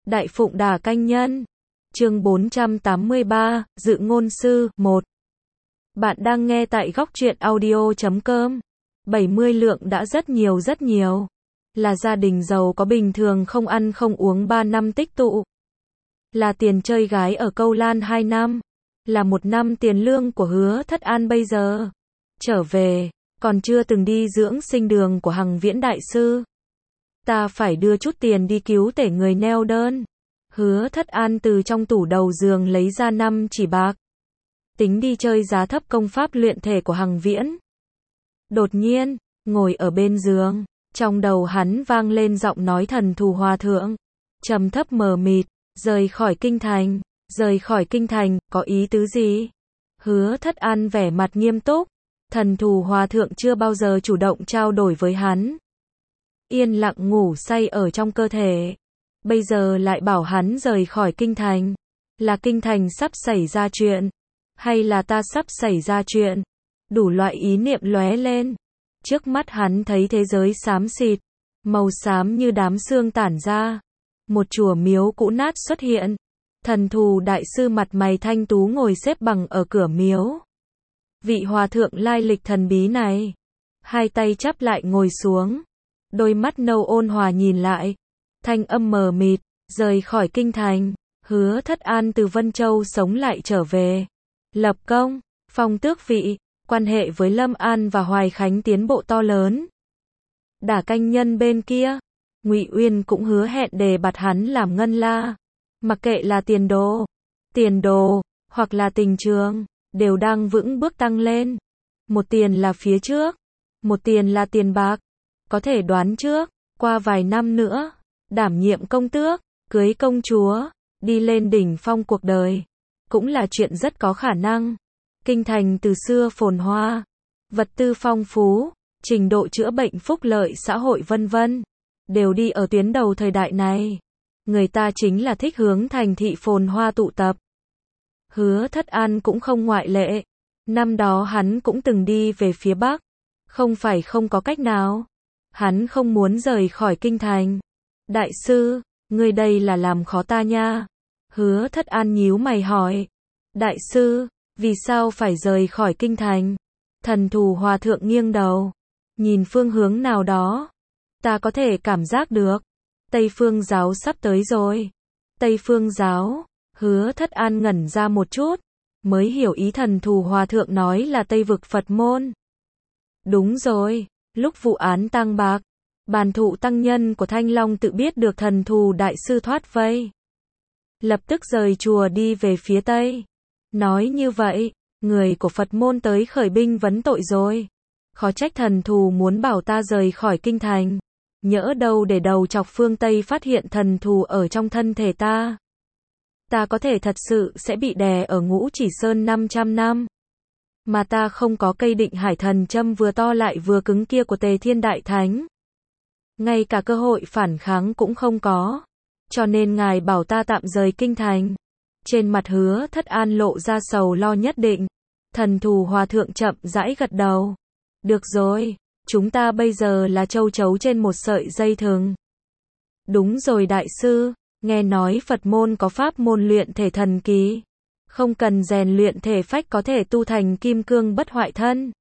Đại Phụng Đà Canh Nhân. Chương 483, Dự ngôn sư, 1. Bạn đang nghe tại góc truyện audio.com. 70 lượng đã rất nhiều. Là gia đình giàu có bình thường không ăn không uống 3 năm tích tụ. Là tiền chơi gái ở Câu Lan 2 năm. Là 1 năm tiền lương của Hứa Thất An bây giờ. Trở về, còn chưa từng đi dưỡng sinh đường của Hằng Viễn Đại Sư. Ta phải đưa chút tiền đi cứu tể người neo đơn. Hứa Thất An từ trong tủ đầu giường lấy ra 5 chỉ bạc. Tính đi chơi giá thấp công pháp luyện thể của Hằng Viễn. Đột nhiên, ngồi ở bên giường, trong đầu hắn vang lên giọng nói Thần Thù Hòa Thượng. Trầm thấp mờ mịt, rời khỏi kinh thành, có ý tứ gì? Hứa Thất An vẻ mặt nghiêm túc. Thần Thù Hòa Thượng chưa bao giờ chủ động trao đổi với hắn. Yên lặng ngủ say ở trong cơ thể. Bây giờ lại bảo hắn rời khỏi kinh thành. Là kinh thành sắp xảy ra chuyện, hay là ta sắp xảy ra chuyện? Đủ loại ý niệm lóe lên. Trước mắt hắn thấy thế giới xám xịt, màu xám như đám sương tản ra. Một chùa miếu cũ nát xuất hiện. Thần Thù Đại Sư mặt mày thanh tú ngồi xếp bằng ở cửa miếu. Vị hòa thượng lai lịch thần bí này, hai tay chắp lại ngồi xuống, đôi mắt nâu ôn hòa nhìn lại, thanh âm mờ mịt, rời khỏi kinh thành. Hứa Thất An từ Vân Châu sống lại trở về, lập công, phong tước vị, quan hệ với Lâm An và Hoài Khánh tiến bộ to lớn. Đả Canh Nhân bên kia, Ngụy Uyên cũng hứa hẹn đề bạt hắn làm ngân la, mặc kệ là tiền đồ hoặc là tình trường, đều đang vững bước tăng lên. Một tiền là phía trước, một tiền là tiền bạc. Có thể đoán trước, qua vài năm nữa, đảm nhiệm công tước, cưới công chúa, đi lên đỉnh phong cuộc đời, cũng là chuyện rất có khả năng. Kinh thành từ xưa phồn hoa, vật tư phong phú, trình độ chữa bệnh phúc lợi xã hội vân vân, đều đi ở tuyến đầu thời đại này. Người ta chính là thích hướng thành thị phồn hoa tụ tập. Hứa Thất An cũng không ngoại lệ. Năm đó hắn cũng từng đi về phía Bắc. Không phải không có cách nào. Hắn không muốn rời khỏi kinh thành. Đại sư, ngươi đây là làm khó ta nha. Hứa Thất An nhíu mày hỏi. Đại sư, vì sao phải rời khỏi kinh thành? Thần Thù Hòa Thượng nghiêng đầu, nhìn phương hướng nào đó. Ta có thể cảm giác được. Tây Phương giáo sắp tới rồi. Tây Phương giáo. Hứa Thất An ngẩn ra một chút, mới hiểu ý Thần Thù Hòa Thượng nói là Tây vực Phật môn. Đúng rồi, lúc vụ án Tang Bạc, Bàn Thụ tăng nhân của Thanh Long tự biết được Thần Thù Đại Sư thoát vây, lập tức rời chùa đi về phía Tây. Nói như vậy, người của Phật môn tới khởi binh vấn tội rồi. Khó trách Thần Thù muốn bảo ta rời khỏi kinh thành. Nhỡ đâu để đầu chọc phương Tây phát hiện thần thù ở trong thân thể ta. Ta có thể thật sự sẽ bị đè ở Ngũ Chỉ Sơn 500 năm. Mà ta không có cây định hải thần châm vừa to lại vừa cứng kia của Tề Thiên Đại Thánh. Ngay cả cơ hội phản kháng cũng không có. Cho nên ngài bảo ta tạm rời kinh thành. Trên mặt Hứa Thất An lộ ra sầu lo nhất định. Thần Thù Hòa Thượng chậm rãi gật đầu. Được rồi, chúng ta bây giờ là châu chấu trên một sợi dây thừng. Đúng rồi đại sư. Nghe nói Phật môn có pháp môn luyện thể thần kỳ. Không cần rèn luyện thể phách có thể tu thành kim cương bất hoại thân.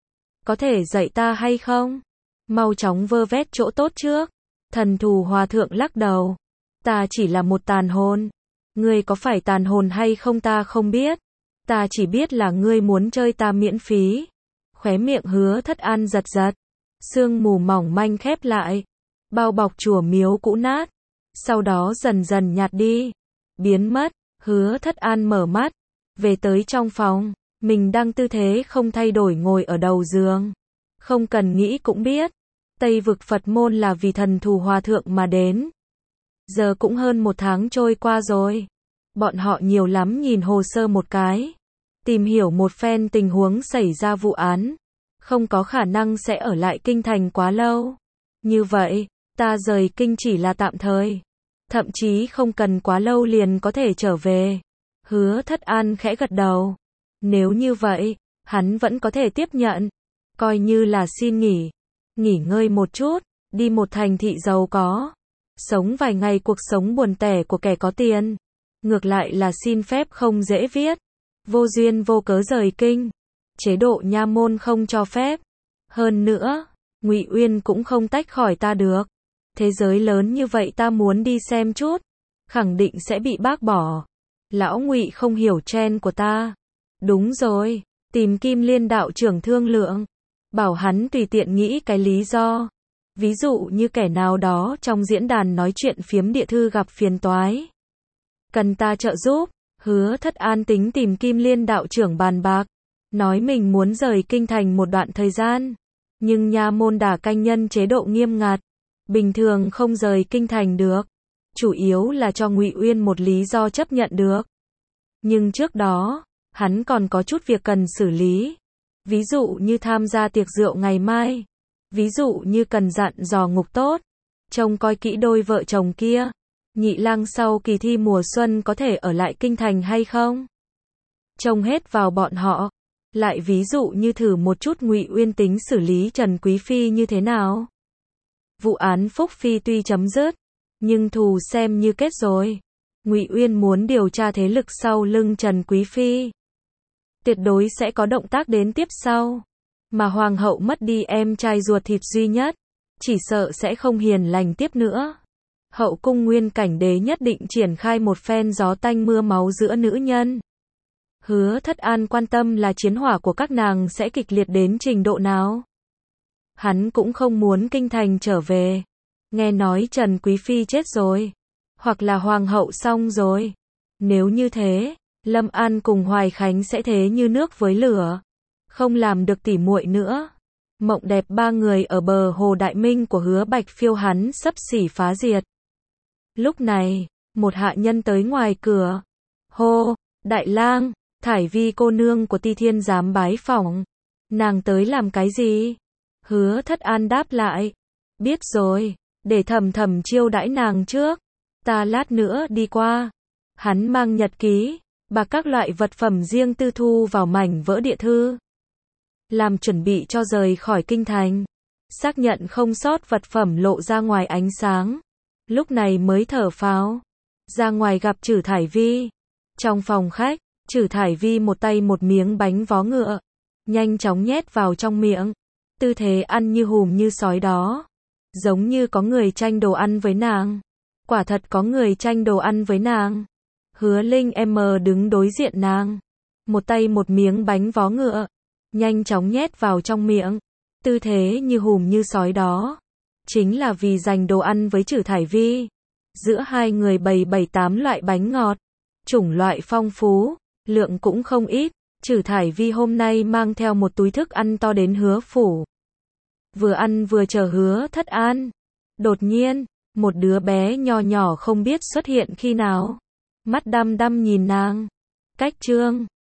Có thể dạy ta hay không? Mau chóng vơ vét chỗ tốt trước. Thần Thù Hòa Thượng lắc đầu. Ta chỉ là một tàn hồn. Ngươi có phải tàn hồn hay không ta không biết. Ta chỉ biết là ngươi muốn chơi ta miễn phí. Khóe miệng Hứa Thất An giật giật. Sương mù mỏng manh khép lại. Bao bọc chùa miếu cũ nát. Sau đó dần dần nhạt đi, biến mất. Hứa Thất An mở mắt, về tới trong phòng, mình đang tư thế không thay đổi ngồi ở đầu giường. Không cần nghĩ cũng biết, Tây vực Phật môn là vì Thần Thù Hòa Thượng mà đến. Giờ cũng hơn 1 tháng trôi qua rồi. Bọn họ nhiều lắm nhìn hồ sơ một cái, tìm hiểu một phen tình huống xảy ra vụ án. Không có khả năng sẽ ở lại kinh thành quá lâu. Như vậy, ta rời kinh chỉ là tạm thời. Thậm chí không cần quá lâu liền có thể trở về. Hứa Thất An khẽ gật đầu. Nếu như vậy, hắn vẫn có thể tiếp nhận. Coi như là xin nghỉ. Nghỉ ngơi một chút, đi một thành thị giàu có. Sống vài ngày cuộc sống buồn tẻ của kẻ có tiền. Ngược lại là xin phép không dễ viết. Vô duyên vô cớ rời kinh. Chế độ nha môn không cho phép. Hơn nữa, Ngụy Uyên cũng không tách khỏi ta được. Thế giới lớn như vậy ta muốn đi xem chút. Khẳng định sẽ bị bác bỏ. Lão Ngụy không hiểu trend của ta. Đúng rồi, tìm Kim Liên đạo trưởng thương lượng. Bảo hắn tùy tiện nghĩ cái lý do. Ví dụ như kẻ nào đó trong diễn đàn nói chuyện phiếm địa thư gặp phiền toái. Cần ta trợ giúp. Hứa Thất An tính tìm Kim Liên đạo trưởng bàn bạc. Nói mình muốn rời kinh thành một đoạn thời gian. Nhưng nha môn đả canh nhân chế độ nghiêm ngặt. Bình thường không rời kinh thành được. Chủ yếu là cho Ngụy Uyên một lý do chấp nhận được. Nhưng trước đó, hắn còn có chút việc cần xử lý. Ví dụ như tham gia tiệc rượu ngày mai. Ví dụ như cần dặn dò Ngục Tốt. Trông coi kỹ đôi vợ chồng kia. Nhị lang sau kỳ thi mùa xuân có thể ở lại kinh thành hay không? Trông hết vào bọn họ. Lại ví dụ như thử một chút Ngụy Uyên tính xử lý Trần Quý Phi như thế nào. Vụ án Phúc Phi tuy chấm dứt, nhưng thù xem như kết rồi. Ngụy Uyên muốn điều tra thế lực sau lưng Trần Quý Phi. Tuyệt đối sẽ có động tác đến tiếp sau. Mà hoàng hậu mất đi em trai ruột thịt duy nhất, chỉ sợ sẽ không hiền lành tiếp nữa. Hậu cung Nguyên Cảnh Đế nhất định triển khai một phen gió tanh mưa máu giữa nữ nhân. Hứa Thất An quan tâm là chiến hỏa của các nàng sẽ kịch liệt đến trình độ nào. Hắn cũng không muốn kinh thành trở về. Nghe nói Trần Quý Phi chết rồi. Hoặc là hoàng hậu xong rồi. Nếu như thế, Lâm An cùng Hoài Khánh sẽ thế như nước với lửa. Không làm được tỉ muội nữa. Mộng đẹp ba người ở bờ hồ Đại Minh của Hứa Bạch Phiêu hắn sắp xỉ phá diệt. Lúc này, một hạ nhân tới ngoài cửa. Hô, Đại lang, Thải Vi cô nương của Ti Thiên giám bái phỏng. Nàng tới làm cái gì? Hứa Thất An đáp lại. Biết rồi, để thầm thầm chiêu đãi nàng trước. Ta lát nữa đi qua. Hắn mang nhật ký, bạc các loại vật phẩm riêng tư thu vào mảnh vỡ địa thư. Làm chuẩn bị cho rời khỏi kinh thành. Xác nhận không sót vật phẩm lộ ra ngoài ánh sáng. Lúc này mới thở phào. Ra ngoài gặp Trử Thải Vi. Trong phòng khách, Trử Thải Vi một tay một miếng bánh vó ngựa. Nhanh chóng nhét vào trong miệng. Tư thế ăn như hùm như sói đó. Giống như có người tranh đồ ăn với nàng. Quả thật có người tranh đồ ăn với nàng. Hứa Linh em đứng đối diện nàng. Một tay một miếng bánh vó ngựa. Nhanh chóng nhét vào trong miệng. Tư thế như hùm như sói đó. Chính là vì giành đồ ăn với Trử Thải Vi. Giữa hai người bày 7-8 loại bánh ngọt. Chủng loại phong phú. Lượng cũng không ít. Trử Thải Vi hôm nay mang theo một túi thức ăn to đến Hứa phủ. Vừa ăn vừa chờ Hứa Thất An. Đột nhiên, một đứa bé nho nhỏ không biết xuất hiện khi nào. Mắt đăm đăm nhìn nàng. Cách trương.